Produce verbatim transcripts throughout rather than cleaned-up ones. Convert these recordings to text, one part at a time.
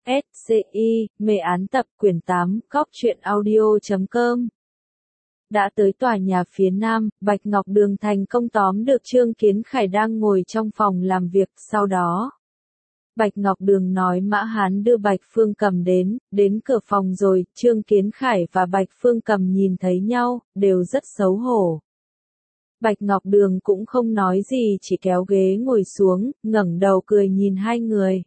S C I, mê án tập quyển tám, cóc truyện audio chấm com. Đã tới tòa nhà phía nam, Bạch Ngọc Đường thành công tóm được Trương Kiến Khải đang ngồi trong phòng làm việc, sau đó. Bạch Ngọc Đường nói Mã Hán đưa Bạch Phương Cầm đến, đến cửa phòng rồi, Trương Kiến Khải và Bạch Phương Cầm nhìn thấy nhau, đều rất xấu hổ. Bạch Ngọc Đường cũng không nói gì, chỉ kéo ghế ngồi xuống, ngẩng đầu cười nhìn hai người.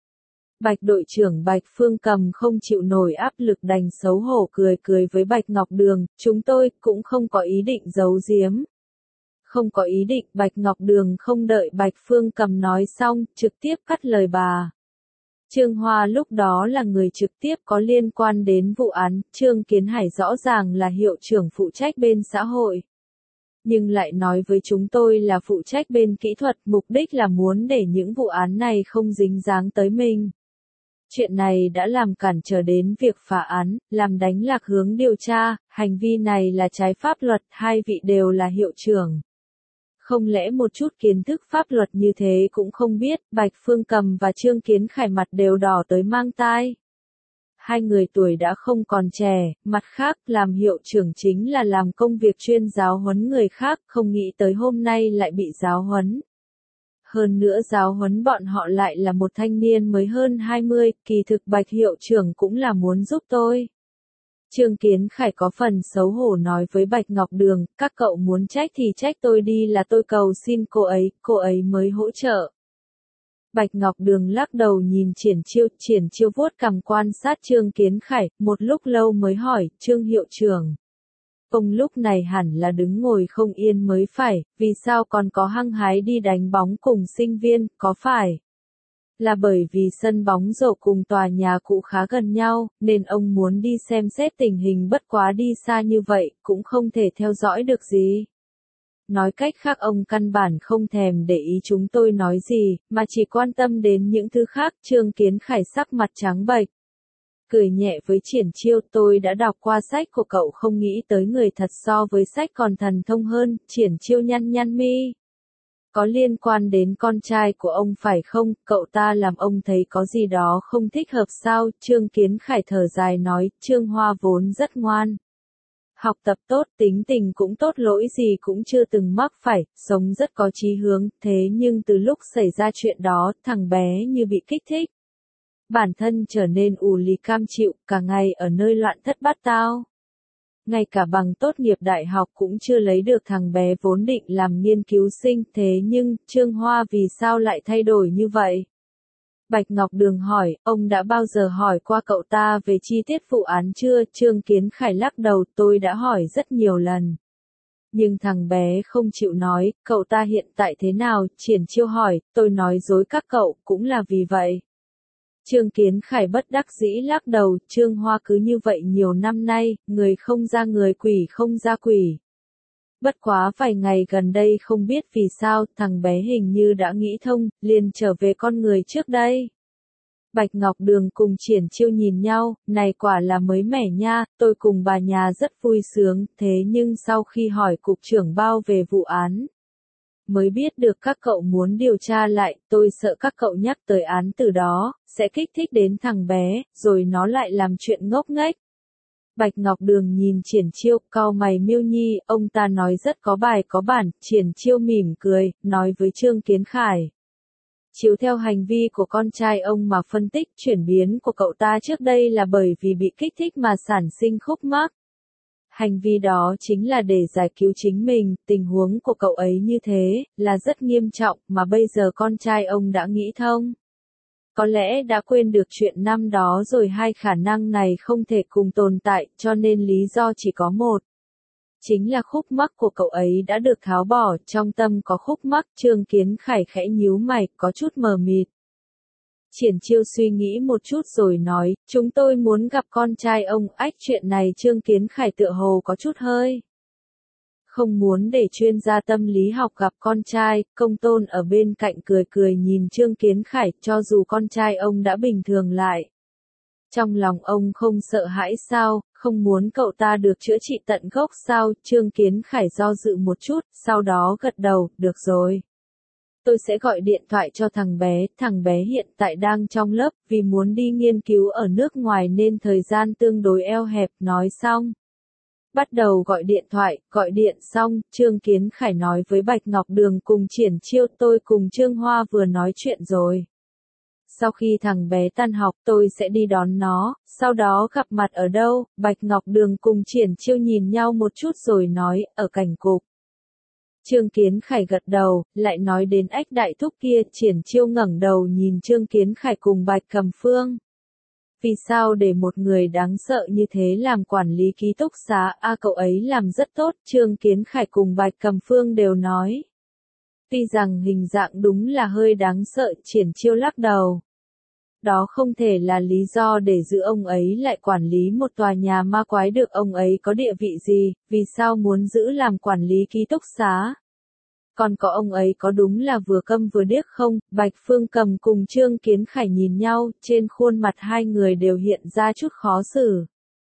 Bạch đội trưởng Bạch Phương Cầm không chịu nổi áp lực đành xấu hổ cười cười với Bạch Ngọc Đường, chúng tôi cũng không có ý định giấu giếm. Không có ý định, Bạch Ngọc Đường không đợi Bạch Phương Cầm nói xong, trực tiếp cắt lời bà. Trương Hoa lúc đó là người trực tiếp có liên quan đến vụ án, Trương Kiến Hải rõ ràng là hiệu trưởng phụ trách bên xã hội. Nhưng lại nói với chúng tôi là phụ trách bên kỹ thuật, mục đích là muốn để những vụ án này không dính dáng tới mình. Chuyện này đã làm cản trở đến việc phá án, làm đánh lạc hướng điều tra, hành vi này là trái pháp luật, hai vị đều là hiệu trưởng. Không lẽ một chút kiến thức pháp luật như thế cũng không biết, Bạch Phương Cầm và Trương Kiến Khải mặt đều đỏ tới mang tai. Hai người tuổi đã không còn trẻ, mặt khác, làm hiệu trưởng chính là làm công việc chuyên giáo huấn người khác, không nghĩ tới hôm nay lại bị giáo huấn. Hơn nữa giáo huấn bọn họ lại là một thanh niên mới hơn hai mươi, kỳ thực Bạch hiệu trưởng cũng là muốn giúp tôi. Trương Kiến Khải có phần xấu hổ nói với Bạch Ngọc Đường, các cậu muốn trách thì trách tôi đi, là tôi cầu xin cô ấy, cô ấy mới hỗ trợ. Bạch Ngọc Đường lắc đầu nhìn Triển Chiêu, Triển Chiêu vuốt cằm quan sát Trương Kiến Khải, một lúc lâu mới hỏi, Trương hiệu trưởng. Ông lúc này hẳn là đứng ngồi không yên mới phải, vì sao còn có hăng hái đi đánh bóng cùng sinh viên, có phải? Là bởi vì sân bóng rổ cùng tòa nhà cũ khá gần nhau, nên ông muốn đi xem xét tình hình, bất quá đi xa như vậy, cũng không thể theo dõi được gì. Nói cách khác ông căn bản không thèm để ý chúng tôi nói gì, mà chỉ quan tâm đến những thứ khác. Trương Kiến Khải sắc mặt trắng bệch. Cười nhẹ với Triển Chiêu, tôi đã đọc qua sách của cậu, không nghĩ tới người thật so với sách còn thần thông hơn. Triển Chiêu nhăn nhăn mi. Có liên quan đến con trai của ông phải không, cậu ta làm ông thấy có gì đó không thích hợp sao? Trương Kiến Khải thở dài nói, Trương Hoa vốn rất ngoan. Học tập tốt, tính tình cũng tốt, lỗi gì cũng chưa từng mắc phải, sống rất có chí hướng, thế nhưng từ lúc xảy ra chuyện đó, thằng bé như bị kích thích. Bản thân trở nên ù lì cam chịu, cả ngày ở nơi loạn thất bát tao. Ngay cả bằng tốt nghiệp đại học cũng chưa lấy được, thằng bé vốn định làm nghiên cứu sinh, thế nhưng, Trương Hoa vì sao lại thay đổi như vậy? Bạch Ngọc Đường hỏi, ông đã bao giờ hỏi qua cậu ta về chi tiết vụ án chưa? Trương Kiến Khải lắc đầu, tôi đã hỏi rất nhiều lần. Nhưng thằng bé không chịu nói, cậu ta hiện tại thế nào? Triển Chiêu hỏi, tôi nói dối các cậu, cũng là vì vậy. Trương Kiến Khải bất đắc dĩ lắc đầu, Trương Hoa cứ như vậy nhiều năm nay, người không ra người, quỷ không ra quỷ. Bất quá vài ngày gần đây không biết vì sao, thằng bé hình như đã nghĩ thông, liền trở về con người trước đây. Bạch Ngọc Đường cùng Triển Chiêu nhìn nhau, này quả là mới mẻ nha, tôi cùng bà nhà rất vui sướng, thế nhưng sau khi hỏi cục trưởng Bao về vụ án, mới biết được các cậu muốn điều tra lại, tôi sợ các cậu nhắc tới án từ đó, sẽ kích thích đến thằng bé, rồi nó lại làm chuyện ngốc nghếch. Bạch Ngọc Đường nhìn Triển Chiêu, cau mày, Miêu Nhi, ông ta nói rất có bài có bản. Triển Chiêu mỉm cười, nói với Trương Kiến Khải. Chiếu theo hành vi của con trai ông mà phân tích, chuyển biến của cậu ta trước đây là bởi vì bị kích thích mà sản sinh khúc mắc. Hành vi đó chính là để giải cứu chính mình, tình huống của cậu ấy như thế, là rất nghiêm trọng, mà bây giờ con trai ông đã nghĩ thông. Có lẽ đã quên được chuyện năm đó rồi, hai khả năng này không thể cùng tồn tại, cho nên lý do chỉ có một. Chính là khúc mắc của cậu ấy đã được tháo bỏ, trong tâm có khúc mắc. Trương Kiến Khải khẽ nhíu mày, có chút mờ mịt. Triển Chiêu suy nghĩ một chút rồi nói, chúng tôi muốn gặp con trai ông. Ách, chuyện này Trương Kiến Khải tựa hồ có chút hơi không muốn để chuyên gia tâm lý học gặp con trai. Công Tôn ở bên cạnh cười cười nhìn Trương Kiến Khải, cho dù con trai ông đã bình thường lại. Trong lòng ông không sợ hãi sao, không muốn cậu ta được chữa trị tận gốc sao? Trương Kiến Khải do dự một chút, sau đó gật đầu, được rồi. Tôi sẽ gọi điện thoại cho thằng bé, thằng bé hiện tại đang trong lớp, vì muốn đi nghiên cứu ở nước ngoài nên thời gian tương đối eo hẹp, nói xong. Bắt đầu gọi điện thoại, gọi điện xong, Trương Kiến Khải nói với Bạch Ngọc Đường cùng Triển Chiêu tôi cùng Trương Hoa vừa nói chuyện rồi. Sau khi thằng bé tan học tôi sẽ đi đón nó, sau đó gặp mặt ở đâu, Bạch Ngọc Đường cùng Triển Chiêu nhìn nhau một chút rồi nói, ở cảnh cục. Trương Kiến Khải gật đầu, lại nói đến Ách đại thúc kia, Triển Chiêu ngẩng đầu nhìn Trương Kiến Khải cùng Bạch Cầm Phương. Vì sao để một người đáng sợ như thế làm quản lý ký túc xá, a cậu ấy làm rất tốt, Trương Kiến Khải cùng Bạch Cầm Phương đều nói. Tuy rằng hình dạng đúng là hơi đáng sợ, Triển Chiêu lắc đầu. Đó không thể là lý do để giữ ông ấy lại quản lý một tòa nhà ma quái được, ông ấy có địa vị gì, vì sao muốn giữ làm quản lý ký túc xá. Còn có ông ấy có đúng là vừa câm vừa điếc không? Bạch Phương Cầm cùng Trương Kiến Khải nhìn nhau, trên khuôn mặt hai người đều hiện ra chút khó xử.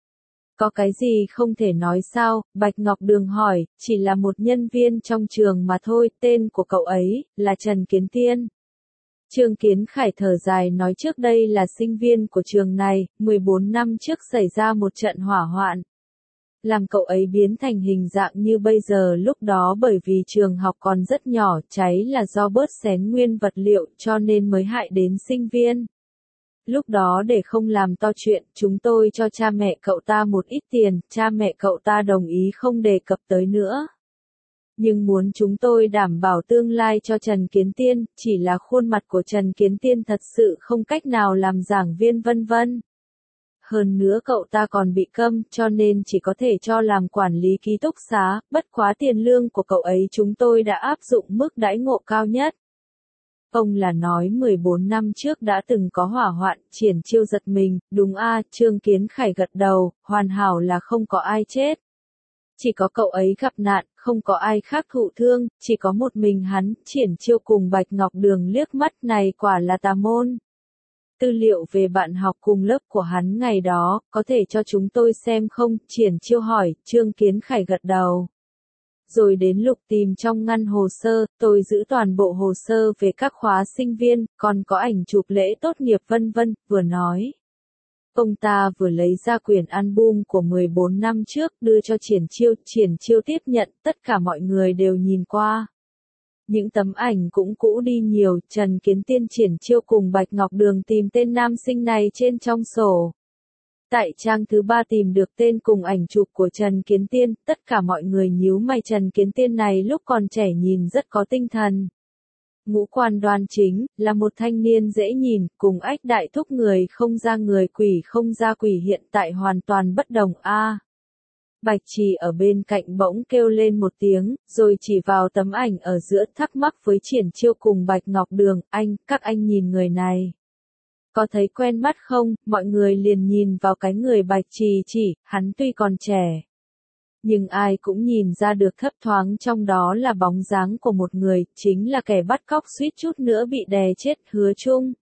Có cái gì không thể nói sao? Bạch Ngọc Đường hỏi, chỉ là một nhân viên trong trường mà thôi, tên của cậu ấy, là Trần Kiến Tiên. Trương Kiến Khải thở dài nói trước đây là sinh viên của trường này, mười bốn năm trước xảy ra một trận hỏa hoạn. Làm cậu ấy biến thành hình dạng như bây giờ lúc đó bởi vì trường học còn rất nhỏ, cháy là do bớt xén nguyên vật liệu cho nên mới hại đến sinh viên. Lúc đó để không làm to chuyện, chúng tôi cho cha mẹ cậu ta một ít tiền, cha mẹ cậu ta đồng ý không đề cập tới nữa. Nhưng muốn chúng tôi đảm bảo tương lai cho Trần Kiến Tiên, chỉ là khuôn mặt của Trần Kiến Tiên thật sự không cách nào làm giảng viên vân vân. Hơn nữa cậu ta còn bị câm, cho nên chỉ có thể cho làm quản lý ký túc xá, bất quá tiền lương của cậu ấy chúng tôi đã áp dụng mức đãi ngộ cao nhất. Ông là nói mười bốn năm trước đã từng có hỏa hoạn, Triển Chiêu giật mình, đúng a, Trương Kiến Khải gật đầu, hoàn hảo là không có ai chết. Chỉ có cậu ấy gặp nạn, không có ai khác thụ thương, chỉ có một mình hắn, Triển Chiêu cùng Bạch Ngọc Đường liếc mắt này quả là tà môn. Tư liệu về bạn học cùng lớp của hắn ngày đó, có thể cho chúng tôi xem không? Triển Chiêu hỏi, Trương Kiến Khải gật đầu. Rồi đến lục tìm trong ngăn hồ sơ, tôi giữ toàn bộ hồ sơ về các khóa sinh viên, còn có ảnh chụp lễ tốt nghiệp vân vân, vừa nói. Ông ta vừa lấy ra quyển album của mười bốn năm trước đưa cho Triển Chiêu, Triển Chiêu tiếp nhận, tất cả mọi người đều nhìn qua. Những tấm ảnh cũng cũ đi nhiều, Trần Kiến Tiên Triển Chiêu cùng Bạch Ngọc Đường tìm tên nam sinh này trên trong sổ. Tại trang thứ ba tìm được tên cùng ảnh chụp của Trần Kiến Tiên, tất cả mọi người nhíu mày, Trần Kiến Tiên này lúc còn trẻ nhìn rất có tinh thần. Ngũ quan đoan chính, là một thanh niên dễ nhìn, cùng Ách đại thúc người không ra người quỷ không ra quỷ hiện tại hoàn toàn bất đồng a. À, Bạch Trì ở bên cạnh bỗng kêu lên một tiếng, rồi chỉ vào tấm ảnh ở giữa thắc mắc với Triển Chiêu cùng Bạch Ngọc Đường, anh, các anh nhìn người này. Có thấy quen mắt không? Mọi người liền nhìn vào cái người Bạch Trì chỉ, hắn tuy còn trẻ. Nhưng ai cũng nhìn ra được thấp thoáng trong đó là bóng dáng của một người, chính là kẻ bắt cóc suýt chút nữa bị đè chết, Hứa Trung.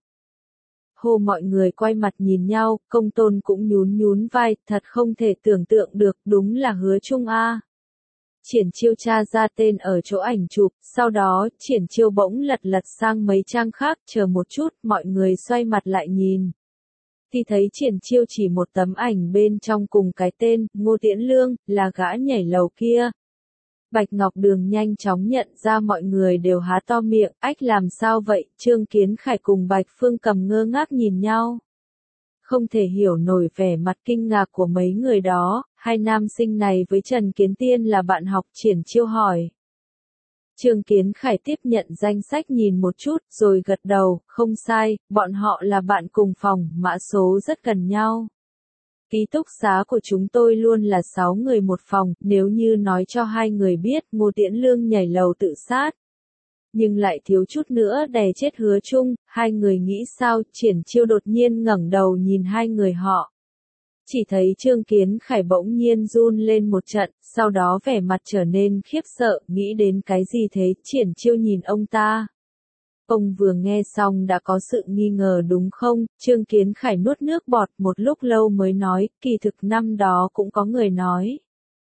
Hô mọi người quay mặt nhìn nhau, Công Tôn cũng nhún nhún vai, thật không thể tưởng tượng được, đúng là Hứa Trung a. Triển Chiêu tra ra tên ở chỗ ảnh chụp, sau đó, Triển Chiêu bỗng lật lật sang mấy trang khác, chờ một chút, mọi người xoay mặt lại nhìn. Thì thấy Triển Chiêu chỉ một tấm ảnh bên trong cùng cái tên, Ngô Tiễn Lương, là gã nhảy lầu kia. Bạch Ngọc Đường nhanh chóng nhận ra mọi người đều há to miệng, ách làm sao vậy, Trương Kiến Khải cùng Bạch Phương Cầm ngơ ngác nhìn nhau. Không thể hiểu nổi vẻ mặt kinh ngạc của mấy người đó, hai nam sinh này với Trần Kiến Tiên là bạn học, Triển Chiêu hỏi. Trương Kiến Khải tiếp nhận danh sách nhìn một chút, rồi gật đầu, không sai, bọn họ là bạn cùng phòng, mã số rất gần nhau. Ký túc xá của chúng tôi luôn là sáu người một phòng, nếu như nói cho hai người biết Ngô Tiễn Lương nhảy lầu tự sát. Nhưng lại thiếu chút nữa đè chết Hứa Trung, hai người nghĩ sao? Triển Chiêu đột nhiên ngẩng đầu nhìn hai người họ. Chỉ thấy Trương Kiến Khải bỗng nhiên run lên một trận, sau đó vẻ mặt trở nên khiếp sợ, nghĩ đến cái gì thế? Triển Chiêu nhìn ông ta. Ông vừa nghe xong đã có sự nghi ngờ đúng không? Trương Kiến Khải nuốt nước bọt một lúc lâu mới nói, kỳ thực năm đó cũng có người nói.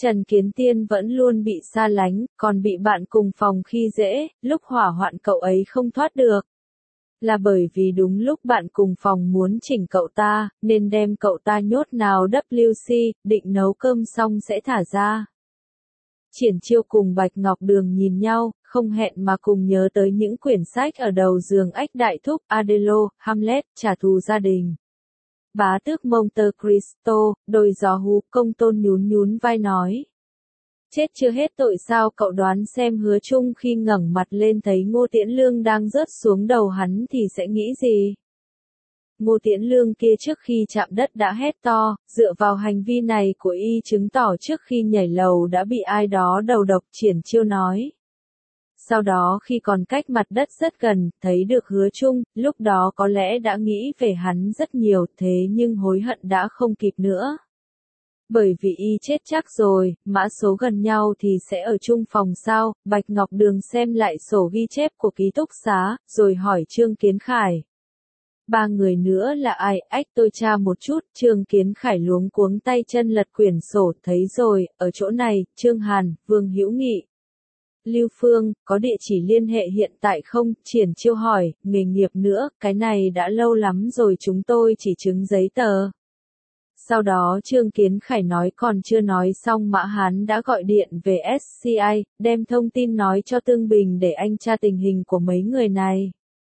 Trần Kiến Tiên vẫn luôn bị xa lánh, còn bị bạn cùng phòng khi dễ, lúc hỏa hoạn cậu ấy không thoát được. Là bởi vì đúng lúc bạn cùng phòng muốn chỉnh cậu ta, nên đem cậu ta nhốt nào W C, định nấu cơm xong sẽ thả ra. Triển Chiêu cùng Bạch Ngọc Đường nhìn nhau, không hẹn mà cùng nhớ tới những quyển sách ở đầu giường Ách Đại Thúc, Adelo, Hamlet, trả thù gia đình. Bá tước Monte Cristo, đôi gió hú, Công Tôn nhún nhún vai nói. Chết chưa hết tội sao, cậu đoán xem Hứa Trung khi ngẩng mặt lên thấy Ngô Tiễn Lương đang rớt xuống đầu hắn thì sẽ nghĩ gì? Ngô Tiễn Lương kia trước khi chạm đất đã hét to, dựa vào hành vi này của y chứng tỏ trước khi nhảy lầu đã bị ai đó đầu độc. Triển Chiêu nói. Sau đó khi còn cách mặt đất rất gần, thấy được Hứa Trung, lúc đó có lẽ đã nghĩ về hắn rất nhiều, thế nhưng hối hận đã không kịp nữa. Bởi vì y chết chắc rồi, mã số gần nhau thì sẽ ở chung phòng sao? Bạch Ngọc Đường xem lại sổ ghi chép của ký túc xá, rồi hỏi Trương Kiến Khải. Ba người nữa là ai? Ách tôi tra một chút. Trương Kiến Khải luống cuống tay chân lật quyển sổ, thấy rồi, ở chỗ này, Trương Hàn, Vương Hữu Nghị. Lưu Phương, có địa chỉ liên hệ hiện tại không? Triển Chiêu hỏi, nghề nghiệp nữa, cái này đã lâu lắm rồi chúng tôi chỉ chứng giấy tờ. Sau đó Trương Kiến Khải nói còn chưa nói xong Mã Hán đã gọi điện về S C I, đem thông tin nói cho Tương Bình để anh tra tình hình của mấy người này.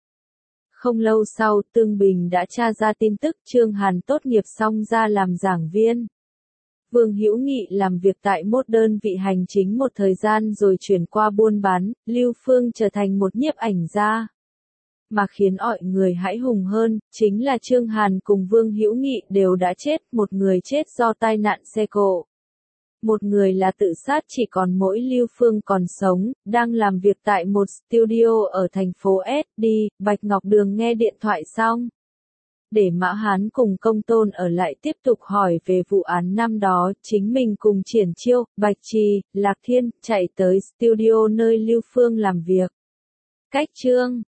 Không lâu sau, Tương Bình đã tra ra tin tức Trương Hàn tốt nghiệp xong ra làm giảng viên. Vương Hữu Nghị làm việc tại một đơn vị hành chính một thời gian rồi chuyển qua buôn bán, Lưu Phương trở thành một nhiếp ảnh gia. Mà khiến mọi người hãi hùng hơn, chính là Trương Hàn cùng Vương Hữu Nghị đều đã chết, một người chết do tai nạn xe cộ. Một người là tự sát, chỉ còn mỗi Lưu Phương còn sống, đang làm việc tại một studio ở thành phố S D. Bạch Ngọc Đường nghe điện thoại xong. Để Mã Hán cùng Công Tôn ở lại tiếp tục hỏi về vụ án năm đó, chính mình cùng Triển Chiêu, Bạch Trì, Lạc Thiên, chạy tới studio nơi Lưu Phương làm việc. Cách chương